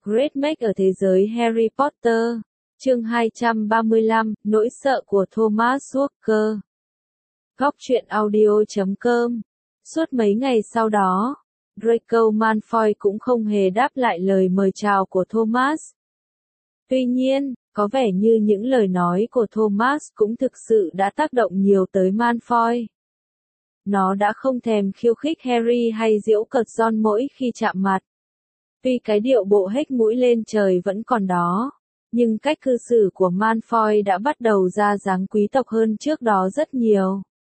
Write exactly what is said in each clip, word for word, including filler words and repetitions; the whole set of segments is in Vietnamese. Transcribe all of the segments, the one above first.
Great Make ở thế giới Harry Potter. Chương hai trăm ba mươi lăm, Nỗi sợ của Thomas Walker. Góc truyện audio chấm com. Suốt mấy ngày sau đó, Draco Malfoy cũng không hề đáp lại lời mời chào của Thomas. Tuy nhiên, có vẻ như những lời nói của Thomas cũng thực sự đã tác động nhiều tới Malfoy. Nó đã không thèm khiêu khích Harry hay giễu cợt Ron mỗi khi chạm mặt. Tuy cái điệu bộ hếch mũi lên trời vẫn còn đó, nhưng cách cư xử của Malfoy đã bắt đầu ra dáng quý tộc hơn trước đó rất nhiều.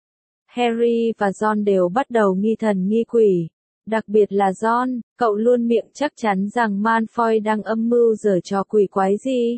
Harry và Ron đều bắt đầu nghi thần nghi quỷ. Đặc biệt là Ron, cậu luôn miệng chắc chắn rằng Malfoy đang âm mưu giở trò quỷ quái gì.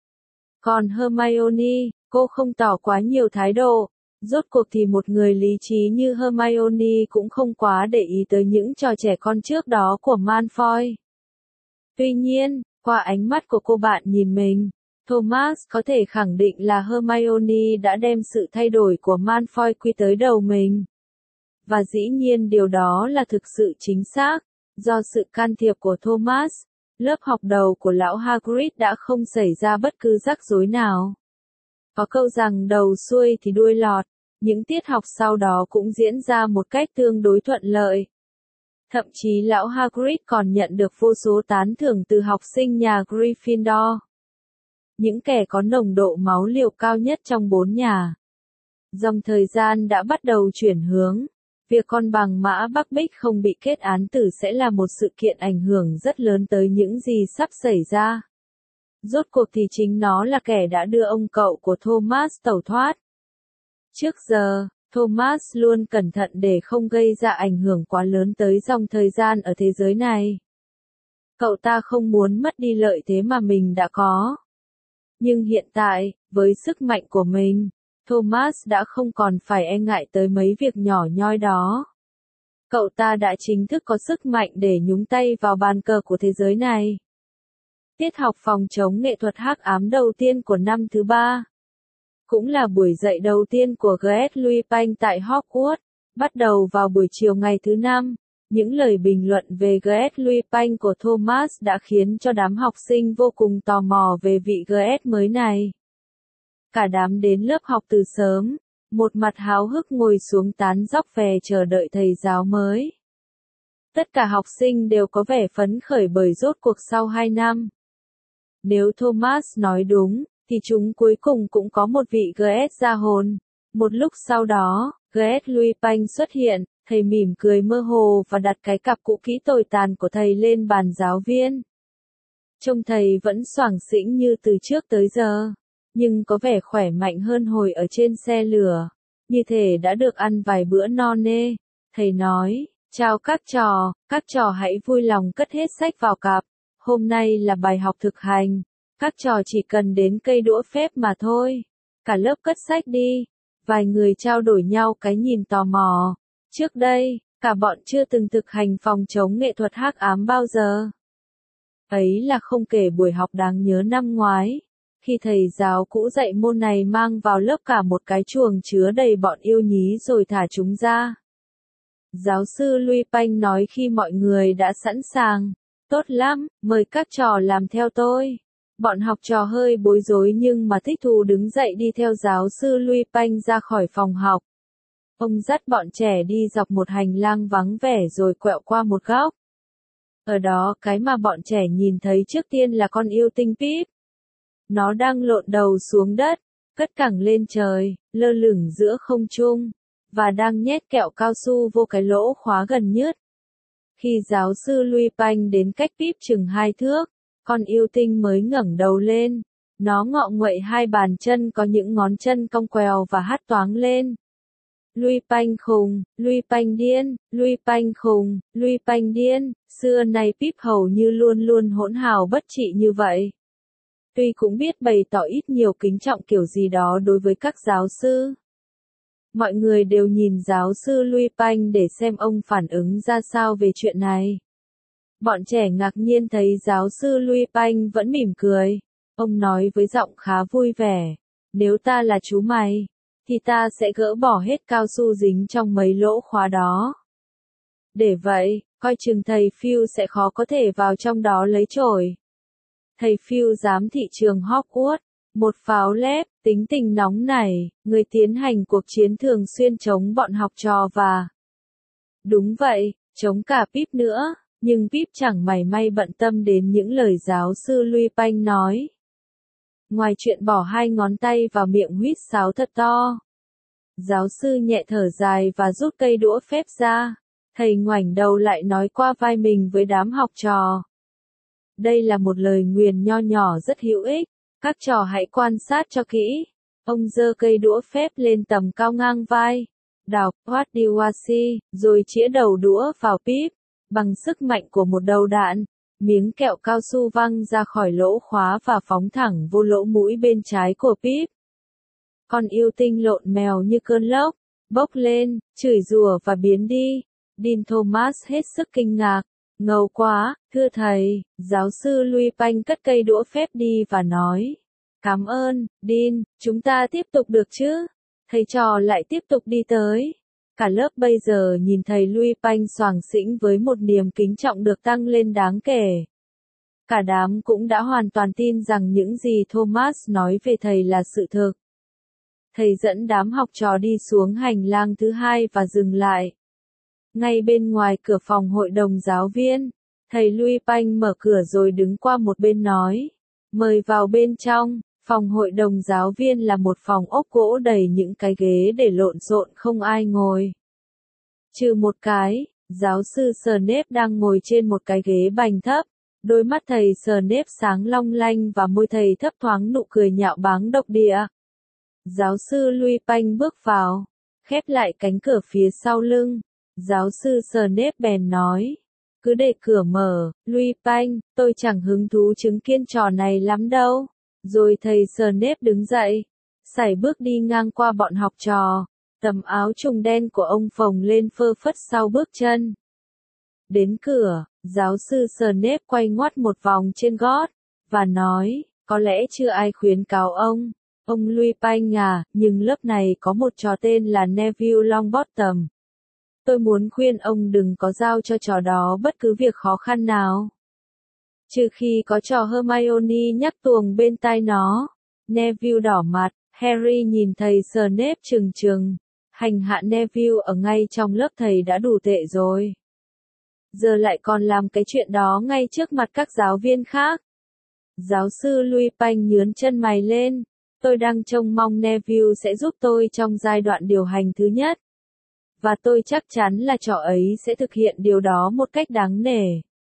Còn Hermione, cô không tỏ quá nhiều thái độ. Rốt cuộc thì một người lý trí như Hermione cũng không quá để ý tới những trò trẻ con trước đó của Malfoy. Tuy nhiên, qua ánh mắt của cô bạn nhìn mình, Thomas có thể khẳng định là Hermione đã đem sự thay đổi của Malfoy quy tới đầu mình. Và dĩ nhiên điều đó là thực sự chính xác, do sự can thiệp của Thomas, lớp học đầu của lão Hagrid đã không xảy ra bất cứ rắc rối nào. Có câu rằng đầu xuôi thì đuôi lọt, những tiết học sau đó cũng diễn ra một cách tương đối thuận lợi. Thậm chí lão Hagrid còn nhận được vô số tán thưởng từ học sinh nhà Gryffindor. Những kẻ có nồng độ máu liều cao nhất trong bốn nhà. Dòng thời gian đã bắt đầu chuyển hướng. Việc con bằng mã Bắc Bích không bị kết án tử sẽ là một sự kiện ảnh hưởng rất lớn tới những gì sắp xảy ra. Rốt cuộc thì chính nó là kẻ đã đưa ông cậu của Thomas tẩu thoát. Trước giờ, Thomas luôn cẩn thận để không gây ra ảnh hưởng quá lớn tới dòng thời gian ở thế giới này. Cậu ta không muốn mất đi lợi thế mà mình đã có. Nhưng hiện tại, với sức mạnh của mình, Thomas đã không còn phải e ngại tới mấy việc nhỏ nhoi đó. Cậu ta đã chính thức có sức mạnh để nhúng tay vào bàn cờ của thế giới này. Tiết học phòng chống nghệ thuật hắc ám đầu tiên của năm thứ ba. Cũng là buổi dạy đầu tiên của giê ét Lupin tại Hogwarts, bắt đầu vào buổi chiều ngày thứ năm. Những lời bình luận về giê ét Lupin của Thomas đã khiến cho đám học sinh vô cùng tò mò về vị giê ét mới này. Cả đám đến lớp học từ sớm, một mặt háo hức ngồi xuống tán dóc về chờ đợi thầy giáo mới. Tất cả học sinh đều có vẻ phấn khởi bởi rốt cuộc sau hai năm. Nếu Thomas nói đúng, thì chúng cuối cùng cũng có một vị giê ét ra hồn. Một lúc sau đó, giê ét Lupin xuất hiện, thầy mỉm cười mơ hồ và đặt cái cặp cũ kỹ tồi tàn của thầy lên bàn giáo viên. Trông thầy vẫn xoàng xĩnh như từ trước tới giờ, nhưng có vẻ khỏe mạnh hơn hồi ở trên xe lửa, như thể đã được ăn vài bữa no nê. Thầy nói, chào các trò, các trò hãy vui lòng cất hết sách vào cặp, hôm nay là bài học thực hành, các trò chỉ cần đến cây đũa phép mà thôi. Cả lớp cất sách đi, vài người trao đổi nhau cái nhìn tò mò. Trước đây, cả bọn chưa từng thực hành phòng chống nghệ thuật hắc ám bao giờ. Ấy là không kể buổi học đáng nhớ năm ngoái, khi thầy giáo cũ dạy môn này mang vào lớp cả một cái chuồng chứa đầy bọn yêu nhí rồi thả chúng ra. Giáo sư Lupin nói khi mọi người đã sẵn sàng, tốt lắm, mời các trò làm theo tôi. Bọn học trò hơi bối rối nhưng mà thích thú đứng dậy đi theo giáo sư Lupin ra khỏi phòng học. Ông dắt bọn trẻ đi dọc một hành lang vắng vẻ rồi quẹo qua một góc. Ở đó cái mà bọn trẻ nhìn thấy trước tiên là con yêu tinh Pip. Nó đang lộn đầu xuống đất, cất cẳng lên trời, lơ lửng giữa không trung, và đang nhét kẹo cao su vô cái lỗ khóa gần nhất. Khi giáo sư Lupin đến cách Pip chừng hai thước, con yêu tinh mới ngẩng đầu lên. Nó ngọ nguậy hai bàn chân có những ngón chân cong quèo và hắt toáng lên. Lupin khùng, Lupin điên, Lupin khùng, Lupin điên. Xưa nay Pip hầu như luôn luôn hỗn hào bất trị như vậy. Tuy cũng biết bày tỏ ít nhiều kính trọng kiểu gì đó đối với các giáo sư. Mọi người đều nhìn giáo sư Lupin để xem ông phản ứng ra sao về chuyện này. Bọn trẻ ngạc nhiên thấy giáo sư Lupin vẫn mỉm cười. Ông nói với giọng khá vui vẻ, nếu ta là chú mày, thì ta sẽ gỡ bỏ hết cao su dính trong mấy lỗ khóa đó. Để vậy, coi chừng thầy Phil sẽ khó có thể vào trong đó lấy chổi. thầy Phil giám thị trường Hogwarts, một pháo lép, tính tình nóng nảy, người tiến hành cuộc chiến thường xuyên chống bọn học trò và... Đúng vậy, chống cả Pip nữa, nhưng Pip chẳng mảy may bận tâm đến những lời giáo sư Lupin nói. Ngoài chuyện bỏ hai ngón tay vào miệng huýt sáo thật to. Giáo sư nhẹ thở dài và rút cây đũa phép ra. Thầy ngoảnh đầu lại nói qua vai mình với đám học trò. Đây là một lời nguyền nho nhỏ rất hữu ích. Các trò hãy quan sát cho kỹ. Ông giơ cây đũa phép lên tầm cao ngang vai. Đọc What do you see, rồi chĩa đầu đũa vào Pip. Bằng sức mạnh của một đầu đạn, miếng kẹo cao su văng ra khỏi lỗ khóa và phóng thẳng vô lỗ mũi bên trái của Pip. Con yêu tinh lộn mèo như cơn lốc, bốc lên, chửi rủa và biến đi. Dean Thomas hết sức kinh ngạc. Ngầu quá, thưa thầy, giáo sư Lupin cất cây đũa phép đi và nói. Cảm ơn, Dean, chúng ta tiếp tục được chứ? Thầy trò lại tiếp tục đi tới. Cả lớp bây giờ nhìn thầy Lupin xoàng xĩnh với một niềm kính trọng được tăng lên đáng kể. Cả đám cũng đã hoàn toàn tin rằng những gì Thomas nói về thầy là sự thực. Thầy dẫn đám học trò đi xuống hành lang thứ hai và dừng lại. Ngay bên ngoài cửa phòng hội đồng giáo viên, thầy Lupin mở cửa rồi đứng qua một bên nói. Mời vào bên trong. Phòng hội đồng giáo viên là một phòng ốp gỗ đầy những cái ghế để lộn xộn không ai ngồi. Trừ một cái, giáo sư Snape đang ngồi trên một cái ghế bành thấp. Đôi mắt thầy Snape sáng long lanh và môi thầy thấp thoáng nụ cười nhạo báng độc địa. Giáo sư Lupin bước vào, khép lại cánh cửa phía sau lưng. Giáo sư Snape bèn nói. Cứ để cửa mở, Lupin, tôi chẳng hứng thú chứng kiến trò này lắm đâu. Rồi thầy Snape đứng dậy, sải bước đi ngang qua bọn học trò, tấm áo trùng đen của ông phồng lên phơ phất sau bước chân. Đến cửa, giáo sư Snape quay ngoắt một vòng trên gót, và nói, có lẽ chưa ai khuyến cáo ông, ông Lupin à, nhưng lớp này có một trò tên là Neville Longbottom. Tôi muốn khuyên ông đừng có giao cho trò đó bất cứ việc khó khăn nào. Trừ khi có trò Hermione nhắc tuồng bên tai nó. Neville đỏ mặt, Harry nhìn thầy Snape trừng trừng. Hành hạ Neville ở ngay trong lớp thầy đã đủ tệ rồi. Giờ lại còn làm cái chuyện đó ngay trước mặt các giáo viên khác. Giáo sư Lupin nhướn chân mày lên. Tôi đang trông mong Neville sẽ giúp tôi trong giai đoạn điều hành thứ nhất. Và tôi chắc chắn là trò ấy sẽ thực hiện điều đó một cách đáng nể.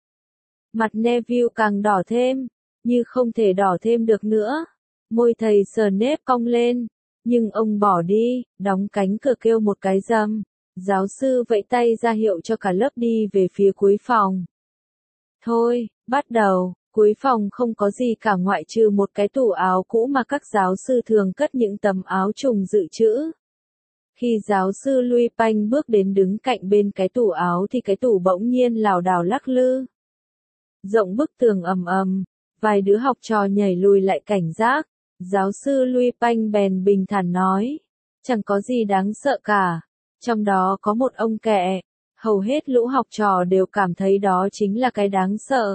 Mặt Neville càng đỏ thêm, như không thể đỏ thêm được nữa. Môi thầy Snape cong lên, nhưng ông bỏ đi, đóng cánh cửa kêu một cái rầm. Giáo sư vẫy tay ra hiệu cho cả lớp đi về phía cuối phòng. Thôi, bắt đầu, cuối phòng không có gì cả ngoại trừ một cái tủ áo cũ mà các giáo sư thường cất những tấm áo trùng dự trữ. Khi giáo sư Lupin bước đến đứng cạnh bên cái tủ áo thì cái tủ bỗng nhiên lảo đảo lắc lư. Rộng bức tường ầm ầm, vài đứa học trò nhảy lùi lại cảnh giác. Giáo sư Lupin bèn bình thản nói, chẳng có gì đáng sợ cả. Trong đó có một ông kẹ. Hầu hết lũ học trò đều cảm thấy đó chính là cái đáng sợ.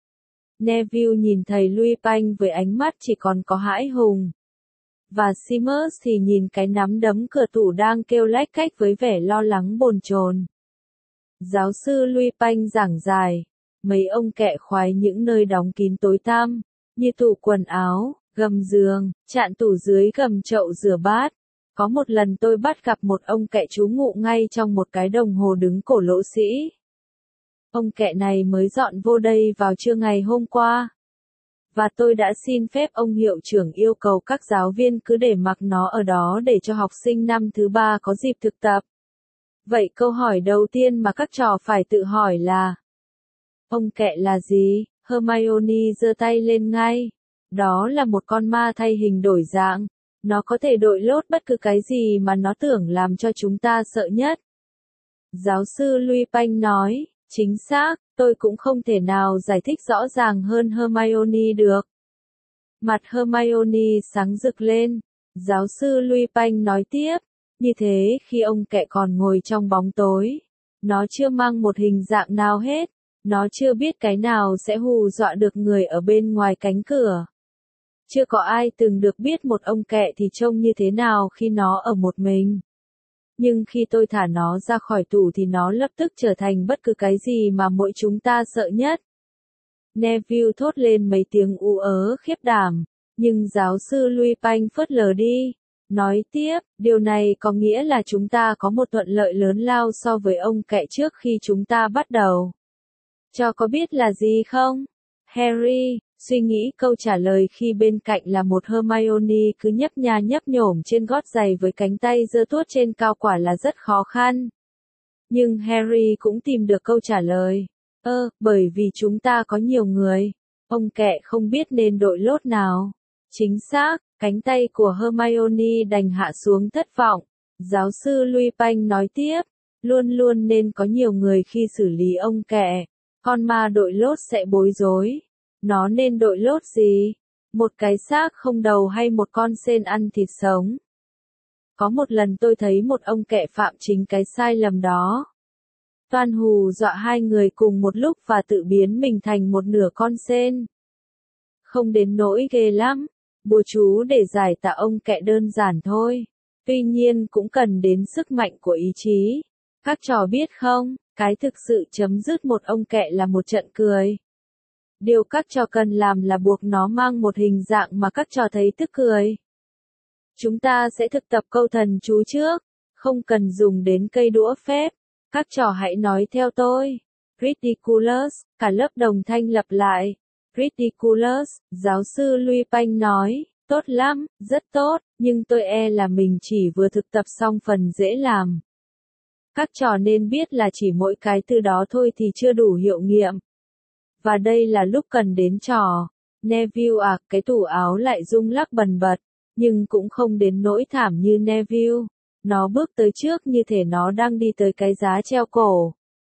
Neville nhìn thầy Lupin với ánh mắt chỉ còn có hãi hùng. Và Seamus thì nhìn cái nắm đấm cửa tủ đang kêu lách cách với vẻ lo lắng bồn chồn. Giáo sư Lupin giảng giải. Mấy ông kẹ khoái những nơi đóng kín tối tăm, như tủ quần áo, gầm giường, chạn tủ dưới gầm chậu rửa bát. Có một lần tôi bắt gặp một ông kẹ trú ngụ ngay trong một cái đồng hồ đứng cổ lỗ sĩ. Ông kẹ này mới dọn vô đây vào trưa ngày hôm qua. Và tôi đã xin phép ông hiệu trưởng yêu cầu các giáo viên cứ để mặc nó ở đó để cho học sinh năm thứ ba có dịp thực tập. Vậy câu hỏi đầu tiên mà các trò phải tự hỏi là ông kẹ là gì? Hermione giơ tay lên ngay. Đó là một con ma thay hình đổi dạng. Nó có thể đội lốt bất cứ cái gì mà nó tưởng làm cho chúng ta sợ nhất. Giáo sư Lupin nói, chính xác, tôi cũng không thể nào giải thích rõ ràng hơn Hermione được. Mặt Hermione sáng rực lên. Giáo sư Lupin nói tiếp, như thế khi ông kẹ còn ngồi trong bóng tối, nó chưa mang một hình dạng nào hết. Nó chưa biết cái nào sẽ hù dọa được người ở bên ngoài cánh cửa. Chưa có ai từng được biết một ông kẹ thì trông như thế nào khi nó ở một mình. Nhưng khi tôi thả nó ra khỏi tủ thì nó lập tức trở thành bất cứ cái gì mà mỗi chúng ta sợ nhất. Neville thốt lên mấy tiếng ú ớ khiếp đảm, nhưng giáo sư Louis Panh phớt lờ đi. Nói tiếp, điều này có nghĩa là chúng ta có một thuận lợi lớn lao so với ông kẹ trước khi chúng ta bắt đầu. Cho có biết là gì không? Harry suy nghĩ câu trả lời khi bên cạnh là một Hermione cứ nhấp nha nhấp nhổm trên gót giày với cánh tay giơ tuốt trên cao quả là rất khó khăn. Nhưng Harry cũng tìm được câu trả lời. Ơ, bởi vì chúng ta có nhiều người. Ông kẹ không biết nên đội lốt nào. Chính xác, cánh tay của Hermione đành hạ xuống thất vọng. Giáo sư Louis Panh nói tiếp, luôn luôn nên có nhiều người khi xử lý ông kẹ. Con ma đội lốt sẽ bối rối. Nó nên đội lốt gì? Một cái xác không đầu hay một con sên ăn thịt sống? Có một lần tôi thấy một ông kẹ phạm chính cái sai lầm đó. Toan hù dọa hai người cùng một lúc và tự biến mình thành một nửa con sên. Không đến nỗi ghê lắm. Bùa chú để giải tạ ông kẹ đơn giản thôi. Tuy nhiên cũng cần đến sức mạnh của ý chí. Các trò biết không, cái thực sự chấm dứt một ông kẹ là một trận cười. Điều các trò cần làm là buộc nó mang một hình dạng mà các trò thấy tức cười. Chúng ta sẽ thực tập câu thần chú trước, không cần dùng đến cây đũa phép. Các trò hãy nói theo tôi. Ridiculous, cả lớp đồng thanh lặp lại. Ridiculous, giáo sư Louis Panh nói, tốt lắm, rất tốt, nhưng tôi e là mình chỉ vừa thực tập xong phần dễ làm. Các trò nên biết là chỉ mỗi cái từ đó thôi thì chưa đủ hiệu nghiệm. Và đây là lúc cần đến trò. Neville à, cái tủ áo lại rung lắc bần bật, nhưng cũng không đến nỗi thảm như Neville. Nó bước tới trước như thể nó đang đi tới cái giá treo cổ.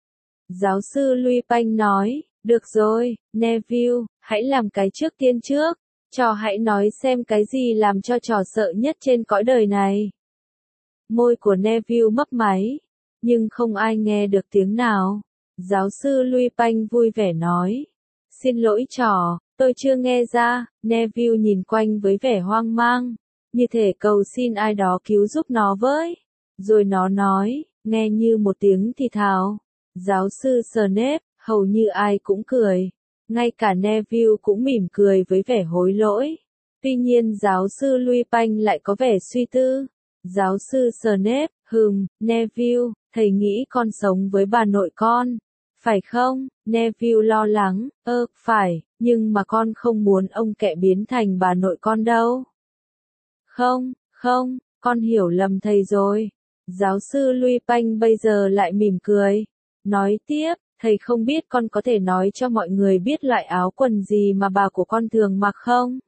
Giáo sư Louis Panh nói, được rồi, Neville, hãy làm cái trước tiên trước. Trò hãy nói xem cái gì làm cho trò sợ nhất trên cõi đời này. Môi của Neville mấp máy, nhưng không ai nghe được tiếng nào. Giáo sư Louis Panh vui vẻ nói, xin lỗi trò, tôi chưa nghe ra. Neville nhìn quanh với vẻ hoang mang, như thể cầu xin ai đó cứu giúp nó với. Rồi nó nói, nghe như một tiếng thì thào. Giáo sư Snape, hầu như ai cũng cười. Ngay cả Neville cũng mỉm cười với vẻ hối lỗi. Tuy nhiên giáo sư Louis Panh lại có vẻ suy tư. Giáo sư Snape, hừm, Neville, thầy nghĩ con sống với bà nội con. Phải không? Neville lo lắng, ơ, phải, nhưng mà con không muốn ông kẹ biến thành bà nội con đâu. Không, không, con hiểu lầm thầy rồi. Giáo sư Louis Panh bây giờ lại mỉm cười. Nói tiếp, thầy không biết con có thể nói cho mọi người biết loại áo quần gì mà bà của con thường mặc không?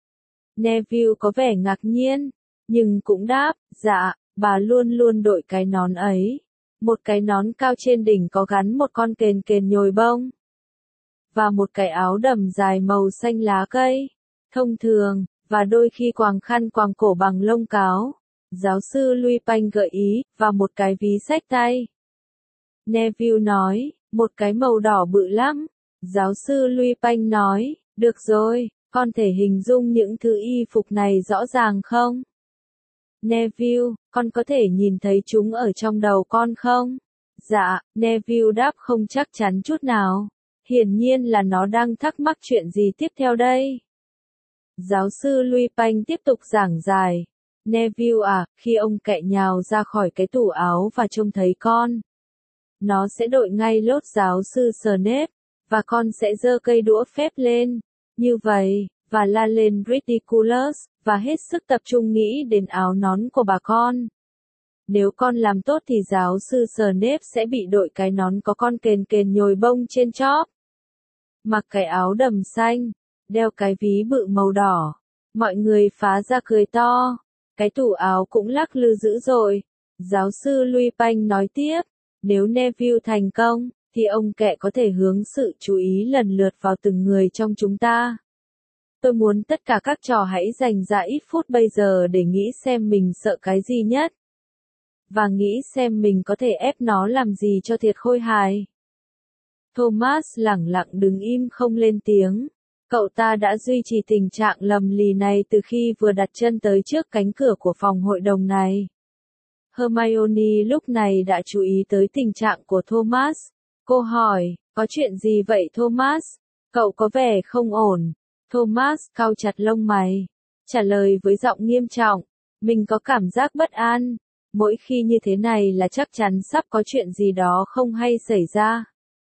Neville có vẻ ngạc nhiên, nhưng cũng đáp, dạ, bà luôn luôn đội cái nón ấy. Một cái nón cao trên đỉnh có gắn một con kền kền nhồi bông. Và một cái áo đầm dài màu xanh lá cây. Thông thường, và đôi khi quàng khăn quàng cổ bằng lông cáo. Giáo sư Louis Panh gợi ý, và một cái ví xách tay. Neville nói, một cái màu đỏ bự lắm. Giáo sư Louis Panh nói, được rồi, con thể hình dung những thứ y phục này rõ ràng không? Neville, con có thể nhìn thấy chúng ở trong đầu con không? Dạ, Neville đáp không chắc chắn chút nào. Hiển nhiên là nó đang thắc mắc chuyện gì tiếp theo đây. Giáo sư Louis Panh tiếp tục giảng giải. Neville à, khi ông kẹ nhào ra khỏi cái tủ áo và trông thấy con, nó sẽ đội ngay lốt giáo sư Snape, và con sẽ giơ cây đũa phép lên, như vậy, và la lên ridiculous, và hết sức tập trung nghĩ đến áo nón của bà con. Nếu con làm tốt thì giáo sư Snape sẽ bị đội cái nón có con kền kền nhồi bông trên chóp. Mặc cái áo đầm xanh, đeo cái ví bự màu đỏ. Mọi người phá ra cười to. Cái tủ áo cũng lắc lư dữ dội. Giáo sư Louis Panh nói tiếp, nếu Neville thành công, thì ông kẹ có thể hướng sự chú ý lần lượt vào từng người trong chúng ta. Tôi muốn tất cả các trò hãy dành ra ít phút bây giờ để nghĩ xem mình sợ cái gì nhất. Và nghĩ xem mình có thể ép nó làm gì cho thiệt khôi hài. Thomas lẳng lặng đứng im không lên tiếng. Cậu ta đã duy trì tình trạng lầm lì này từ khi vừa đặt chân tới trước cánh cửa của phòng hội đồng này. Hermione lúc này đã chú ý tới tình trạng của Thomas. Cô hỏi, có chuyện gì vậy Thomas? Cậu có vẻ không ổn. Thomas cau chặt lông mày, trả lời với giọng nghiêm trọng, mình có cảm giác bất an. Mỗi khi như thế này là chắc chắn sắp có chuyện gì đó không hay xảy ra.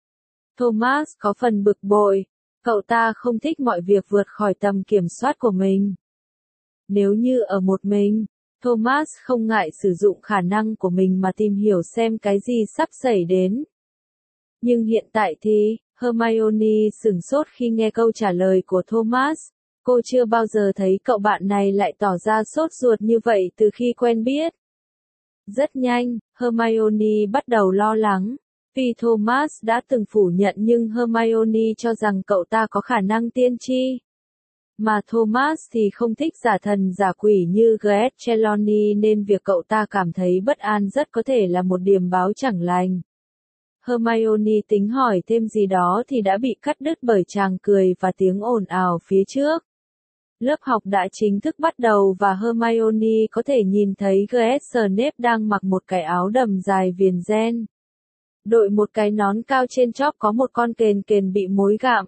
Thomas có phần bực bội, cậu ta không thích mọi việc vượt khỏi tầm kiểm soát của mình. Nếu như ở một mình, Thomas không ngại sử dụng khả năng của mình mà tìm hiểu xem cái gì sắp xảy đến. Nhưng hiện tại thì, Hermione sửng sốt khi nghe câu trả lời của Thomas. Cô chưa bao giờ thấy cậu bạn này lại tỏ ra sốt ruột như vậy từ khi quen biết. Rất nhanh, Hermione bắt đầu lo lắng. Vì Thomas đã từng phủ nhận nhưng Hermione cho rằng cậu ta có khả năng tiên tri. Mà Thomas thì không thích giả thần giả quỷ như Greg Trelawney nên việc cậu ta cảm thấy bất an rất có thể là một điềm báo chẳng lành. Hermione tính hỏi thêm gì đó thì đã bị cắt đứt bởi tràng cười và tiếng ồn ào phía trước. Lớp học đã chính thức bắt đầu và Hermione có thể nhìn thấy Greg Snape đang mặc một cái áo đầm dài viền ren. Đội một cái nón cao trên chóp có một con kền kền bị mối gạm.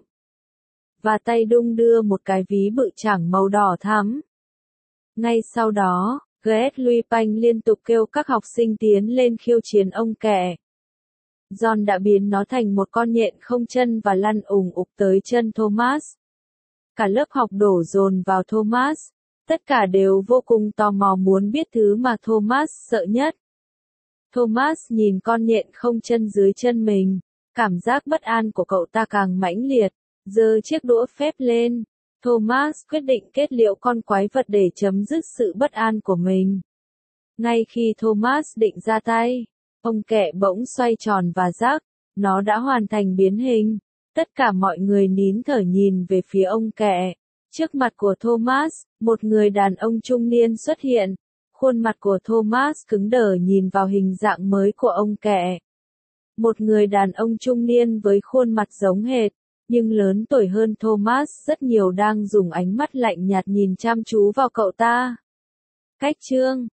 Và tay đung đưa một cái ví bự chảng màu đỏ thắm. Ngay sau đó, Greg Lupin liên tục kêu các học sinh tiến lên khiêu chiến ông kẹ. John đã biến nó thành một con nhện không chân và lăn ùng ục tới chân Thomas. Cả lớp học đổ dồn vào Thomas. Tất cả đều vô cùng tò mò muốn biết thứ mà Thomas sợ nhất. Thomas nhìn con nhện không chân dưới chân mình. Cảm giác bất an của cậu ta càng mãnh liệt. Giơ chiếc đũa phép lên. Thomas quyết định kết liễu con quái vật để chấm dứt sự bất an của mình. Ngay khi Thomas định ra tay, ông kẹ bỗng xoay tròn và rắc. Nó đã hoàn thành biến hình. Tất cả mọi người nín thở nhìn về phía ông kẹ. Trước mặt của Thomas, một người đàn ông trung niên xuất hiện. Khuôn mặt của Thomas cứng đờ nhìn vào hình dạng mới của ông kẹ. Một người đàn ông trung niên với khuôn mặt giống hệt, nhưng lớn tuổi hơn Thomas rất nhiều đang dùng ánh mắt lạnh nhạt nhìn chăm chú vào cậu ta. Cách chương